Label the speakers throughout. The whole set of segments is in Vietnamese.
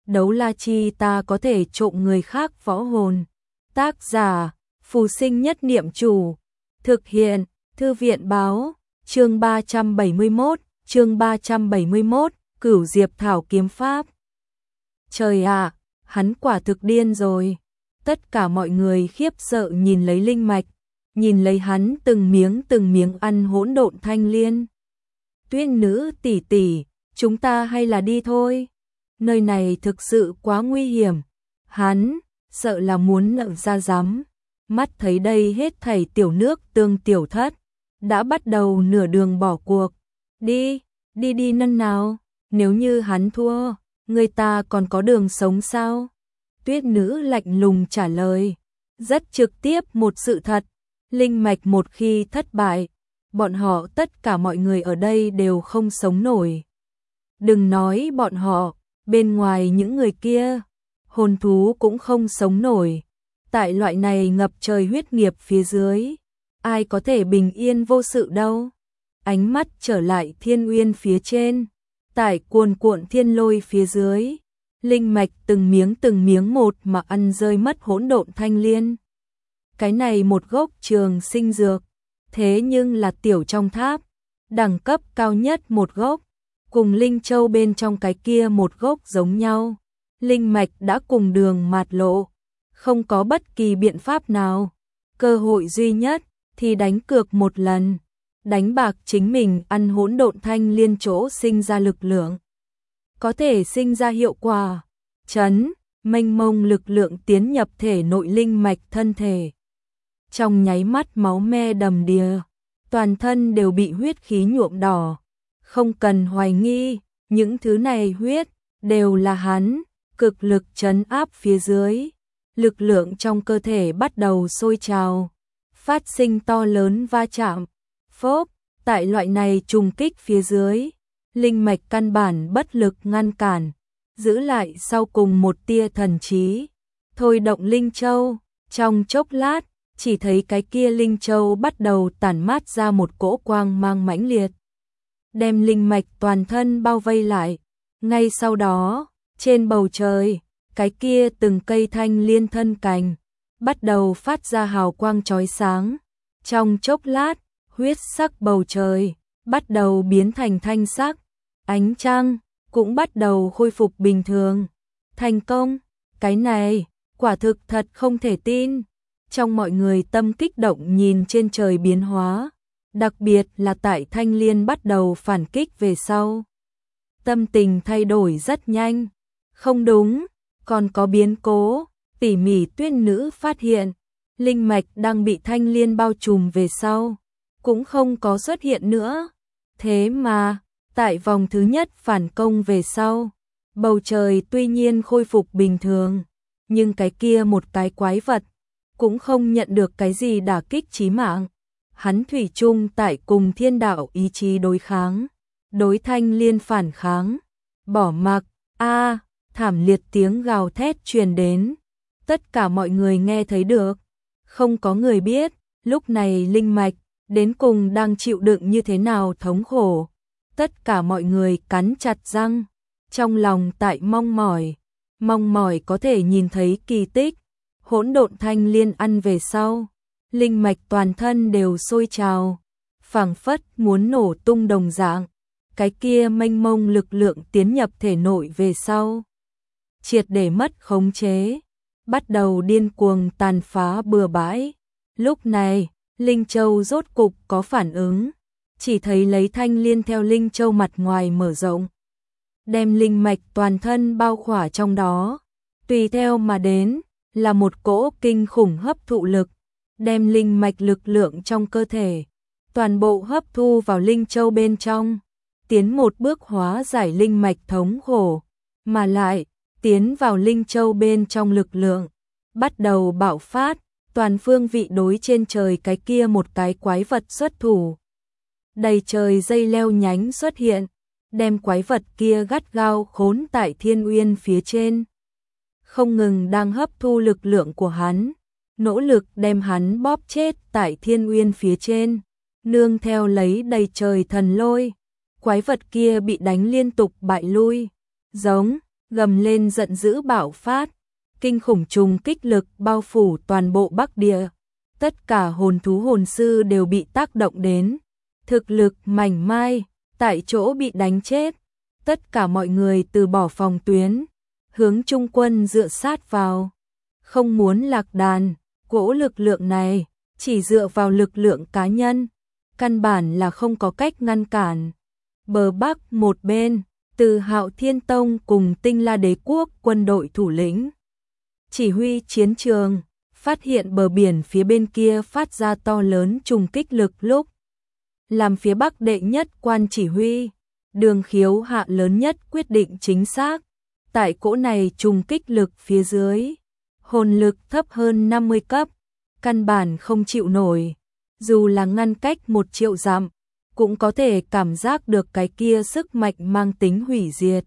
Speaker 1: đấu la chi ta có thể trộm người khác võ hồn. Tác giả, Phù Sinh Nhất Niệm Chủ. Thực hiện, Thư viện báo, chương 371, Cửu Diệp Thảo Kiếm Pháp. Trời ạ, hắn quả thực điên rồi. Tất cả mọi người khiếp sợ nhìn lấy linh mạch, nhìn lấy hắn từng miếng ăn hỗn độn thanh liên. Tuyết nữ tỷ tỷ, chúng ta hay là đi thôi. Nơi này thực sự quá nguy hiểm. Hắn sợ là muốn nợ ra rắm. Mắt thấy đây hết thảy tiểu nước tương tiểu thất đã bắt đầu nửa đường bỏ cuộc. Đi nân nào. Nếu như hắn thua, người ta còn có đường sống sao? Tuyết nữ lạnh lùng trả lời, rất trực tiếp một sự thật. Linh mạch một khi thất bại, bọn họ tất cả mọi người ở đây đều không sống nổi. Đừng nói bọn họ, bên ngoài những người kia, hồn thú cũng không sống nổi. Tại loại này ngập trời huyết nghiệp phía dưới, ai có thể bình yên vô sự đâu. Ánh mắt trở lại thiên uyên phía trên, tại cuồn cuộn thiên lôi phía dưới, linh mạch từng miếng một mà ăn rơi mất hỗn độn thanh liên. Cái này một gốc trường sinh dược, thế nhưng là tiểu trong tháp, đẳng cấp cao nhất một gốc, cùng linh châu bên trong cái kia một gốc giống nhau. Linh mạch đã cùng đường mạt lộ, không có bất kỳ biện pháp nào. Cơ hội duy nhất thì đánh cược một lần, đánh bạc chính mình ăn hỗn độn thanh liên chỗ sinh ra lực lượng. Có thể sinh ra hiệu quả, mênh mông lực lượng tiến nhập thể nội linh mạch thân thể. Trong nháy mắt máu me đầm đìa, toàn thân đều bị huyết khí nhuộm đỏ. Không cần hoài nghi, những thứ này huyết đều là hắn cực lực trấn áp phía dưới. Lực lượng trong cơ thể bắt đầu sôi trào, phát sinh to lớn va chạm. Phốp, tại loại này trùng kích phía dưới, linh mạch căn bản bất lực ngăn cản, giữ lại sau cùng một tia thần trí. Thôi động linh châu, trong chốc lát, chỉ thấy cái kia linh châu bắt đầu tản mát ra một cỗ quang mang mãnh liệt, đem linh mạch toàn thân bao vây lại. Ngay sau đó, trên bầu trời, cái kia từng cây thanh liên thân cành bắt đầu phát ra hào quang chói sáng. Trong chốc lát, huyết sắc bầu trời bắt đầu biến thành thanh sắc, ánh trăng cũng bắt đầu khôi phục bình thường. Thành công, cái này quả thực thật không thể tin. Trong mọi người tâm kích động nhìn trên trời biến hóa, đặc biệt là tại thanh liên bắt đầu phản kích về sau. Tâm tình thay đổi rất nhanh. Không đúng, còn có biến cố. Tỉ mỉ tuyết nữ phát hiện, linh mạch đang bị thanh liên bao trùm về sau, cũng không có xuất hiện nữa. Thế mà, tại vòng thứ nhất phản công về sau, bầu trời tuy nhiên khôi phục bình thường, nhưng cái kia một cái quái vật cũng không nhận được cái gì đả kích chí mạng. Hắn thủy chung tại cùng thiên đạo ý chí đối kháng, đối thanh liên phản kháng, bỏ mặc. Thảm liệt tiếng gào thét truyền đến, tất cả mọi người nghe thấy được. Không có người biết, lúc này linh mạch đến cùng đang chịu đựng như thế nào thống khổ. Tất cả mọi người cắn chặt răng, trong lòng tại mong mỏi có thể nhìn thấy kỳ tích. Hỗn độn thanh liên ăn về sau, linh mạch toàn thân đều sôi trào, phảng phất muốn nổ tung đồng dạng. Cái kia mênh mông lực lượng tiến nhập thể nội về sau, triệt để mất khống chế, bắt đầu điên cuồng tàn phá bừa bãi. Lúc này, linh châu rốt cục có phản ứng, chỉ thấy lấy thanh liên theo linh châu mặt ngoài mở rộng, đem linh mạch toàn thân bao khỏa trong đó. Tùy theo mà đến là một cỗ kinh khủng hấp thụ lực, đem linh mạch lực lượng trong cơ thể toàn bộ hấp thu vào linh châu bên trong, tiến một bước hóa giải linh mạch thống khổ, mà lại tiến vào linh châu bên trong lực lượng bắt đầu bạo phát, toàn phương vị đối trên trời cái kia một cái quái vật xuất thủ. Đầy trời dây leo nhánh xuất hiện, đem quái vật kia gắt gao khốn tại thiên uyên phía trên, không ngừng đang hấp thu lực lượng của hắn, nỗ lực đem hắn bóp chết tại thiên uyên phía trên. Nương theo lấy đầy trời thần lôi, quái vật kia bị đánh liên tục bại lui, giống gầm lên giận dữ bạo phát, kinh khủng trùng kích lực bao phủ toàn bộ Bắc Địa. Tất cả hồn thú hồn sư đều bị tác động đến, thực lực mảnh mai, tại chỗ bị đánh chết. Tất cả mọi người từ bỏ phòng tuyến, hướng Trung quân dựa sát vào. Không muốn lạc đàn, cỗ lực lượng này, chỉ dựa vào lực lượng cá nhân, căn bản là không có cách ngăn cản. Bờ Bắc một bên, từ Hạo Thiên Tông cùng Tinh La Đế Quốc quân đội thủ lĩnh chỉ huy chiến trường, phát hiện bờ biển phía bên kia phát ra to lớn trùng kích lực lúc. Làm phía Bắc đệ nhất quan chỉ huy, Đường Khiếu hạ lớn nhất quyết định chính xác. Tại cỗ này trùng kích lực phía dưới, hồn lực thấp hơn 50 cấp, căn bản không chịu nổi. Dù là ngăn cách 1 triệu dặm, cũng có thể cảm giác được cái kia sức mạnh mang tính hủy diệt.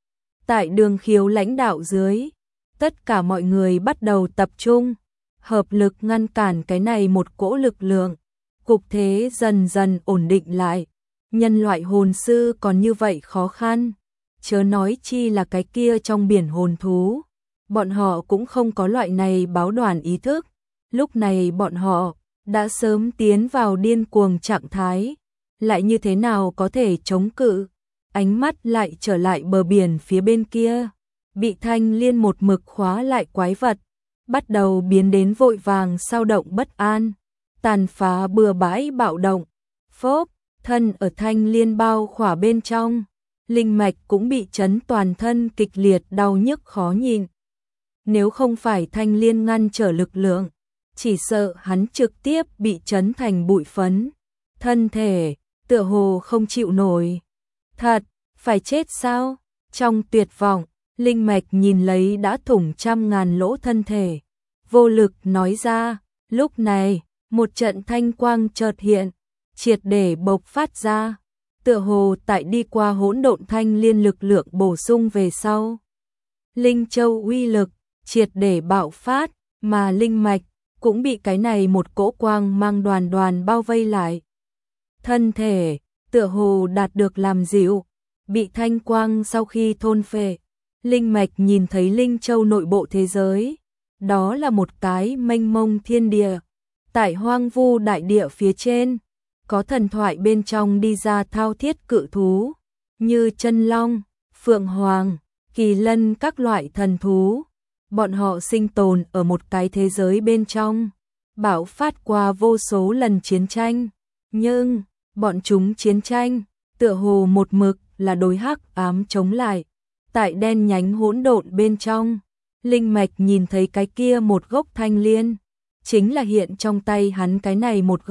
Speaker 1: Tại Đường Khiếu lãnh đạo dưới, tất cả mọi người bắt đầu tập trung, hợp lực ngăn cản cái này một cỗ lực lượng. Cục thế dần dần ổn định lại. Nhân loại hồn sư còn như vậy khó khăn, chớ nói chi là cái kia trong biển hồn thú. Bọn họ cũng không có loại này báo đoàn ý thức. Lúc này bọn họ đã sớm tiến vào điên cuồng trạng thái, lại như thế nào có thể chống cự. Ánh mắt lại trở lại bờ biển phía bên kia, bị Thanh Liên một mực khóa lại quái vật, bắt đầu biến đến vội vàng sao động bất an, tàn phá bừa bãi bạo động. Phốp, thân ở Thanh Liên bao khỏa bên trong, linh mạch cũng bị chấn toàn thân kịch liệt đau nhức khó nhịn. Nếu không phải Thanh Liên ngăn trở lực lượng, chỉ sợ hắn trực tiếp bị chấn thành bụi phấn. Thân thể tựa hồ không chịu nổi. Thật, phải chết sao? Trong tuyệt vọng, linh mạch nhìn lấy đã thủng 100.000 lỗ thân thể, vô lực nói ra. Lúc này, một trận thanh quang chợt hiện, triệt để bộc phát ra, tựa hồ tại đi qua hỗn độn thanh liên lực lượng bổ sung về sau. Linh châu uy lực triệt để bạo phát, mà linh mạch cũng bị cái này một cỗ quang mang đoàn đoàn bao vây lại. Thân thể tựa hồ đạt được làm dịu, bị thanh quang sau khi thôn phệ. Linh mạch nhìn thấy linh châu nội bộ thế giới, đó là một cái mênh mông thiên địa. Tại hoang vu đại địa phía trên, có thần thoại bên trong đi ra thao thiết cự thú, như chân long, phượng hoàng, kỳ lân các loại thần thú. Bọn họ sinh tồn ở một cái thế giới bên trong, bạo phát qua vô số lần chiến tranh, nhưng bọn chúng chiến tranh tựa hồ một mực là đối hắc ám chống lại. Tại đen nhánh hỗn độn bên trong, linh mạch nhìn thấy cái kia một gốc thanh liên, chính là hiện trong tay hắn cái này một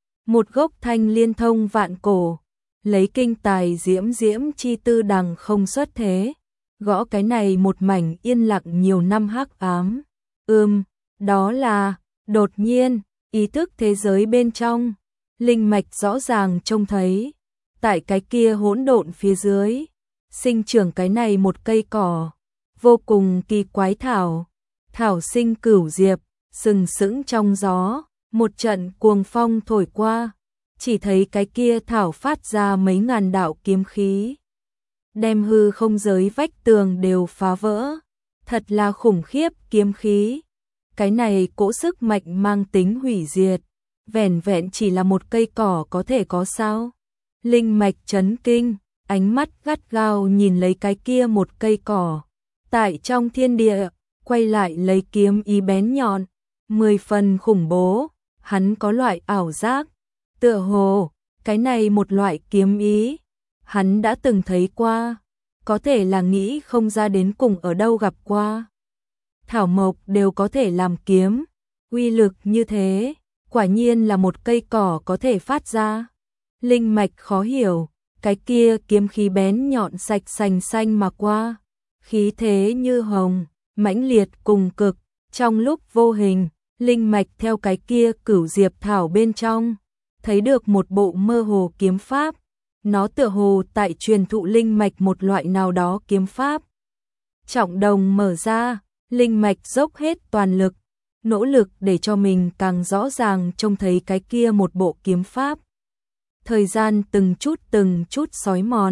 Speaker 1: gốc thanh liên thông vạn cổ, lấy kinh tài diễm diễm chi tư đằng không xuất thế, gõ cái này một mảnh yên lặng nhiều năm hắc ám. Đó là, đột nhiên, ý thức thế giới bên trong, linh mạch rõ ràng trông thấy, tại cái kia hỗn độn phía dưới, sinh trưởng cái này một cây cỏ, vô cùng kỳ quái thảo, thảo sinh cửu diệp, sừng sững trong gió, một trận cuồng phong thổi qua, chỉ thấy cái kia thảo phát ra mấy ngàn đạo kiếm khí, đem hư không giới vách tường đều phá vỡ, thật là khủng khiếp kiếm khí. Cái này cỗ sức mạnh mang tính hủy diệt, vẻn vẹn chỉ là một cây cỏ có thể có sao? Linh mạch chấn kinh, ánh mắt gắt gao nhìn lấy cái kia một cây cỏ, tại trong thiên địa, quay lại lấy kiếm ý bén nhọn, 10 phần khủng bố. Hắn có loại ảo giác, tựa hồ, cái này một loại kiếm ý, hắn đã từng thấy qua, có thể là nghĩ không ra đến cùng ở đâu gặp qua. Thảo mộc đều có thể làm kiếm, uy lực như thế, quả nhiên là một cây cỏ có thể phát ra. Linh mạch khó hiểu, cái kia kiếm khí bén nhọn sạch sành xanh mà qua, khí thế như hồng, mãnh liệt cùng cực, trong lúc vô hình, linh mạch theo cái kia cửu diệp thảo bên trong, thấy được một bộ mơ hồ kiếm pháp, nó tựa hồ tại truyền thụ linh mạch một loại nào đó kiếm pháp. Trọng đồng mở ra, linh mạch dốc hết toàn lực, nỗ lực để cho mình càng rõ ràng trông thấy cái kia một bộ kiếm pháp. Thời gian từng chút xói mòn,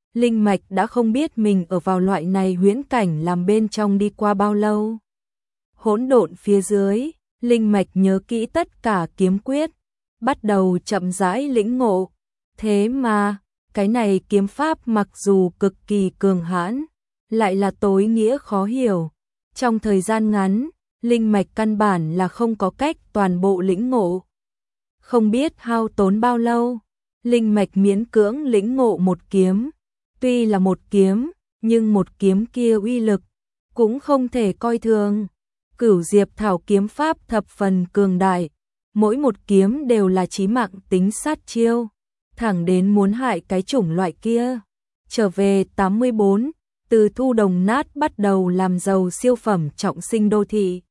Speaker 1: Linh Mạch đã không biết mình ở vào loại này huyễn cảnh làm bên trong đi qua bao lâu. Hỗn độn phía dưới, Linh Mạch nhớ kỹ tất cả kiếm quyết, bắt đầu chậm rãi lĩnh ngộ. Thế mà, cái này kiếm pháp mặc dù cực kỳ cường hãn, lại là tối nghĩa khó hiểu. Trong thời gian ngắn, Linh Mạch căn bản là không có cách toàn bộ lĩnh ngộ. Không biết hao tốn bao lâu, Linh Mạch miễn cưỡng lĩnh ngộ một kiếm. Tuy là một kiếm, nhưng một kiếm kia uy lực cũng không thể coi thường. Cửu Diệp Thảo kiếm pháp thập phần cường đại, mỗi một kiếm đều là chí mạng tính sát chiêu, thẳng đến muốn hại cái chủng loại kia. Trở về 84, từ thu đồng nát bắt đầu làm giàu siêu phẩm trọng sinh đô thị.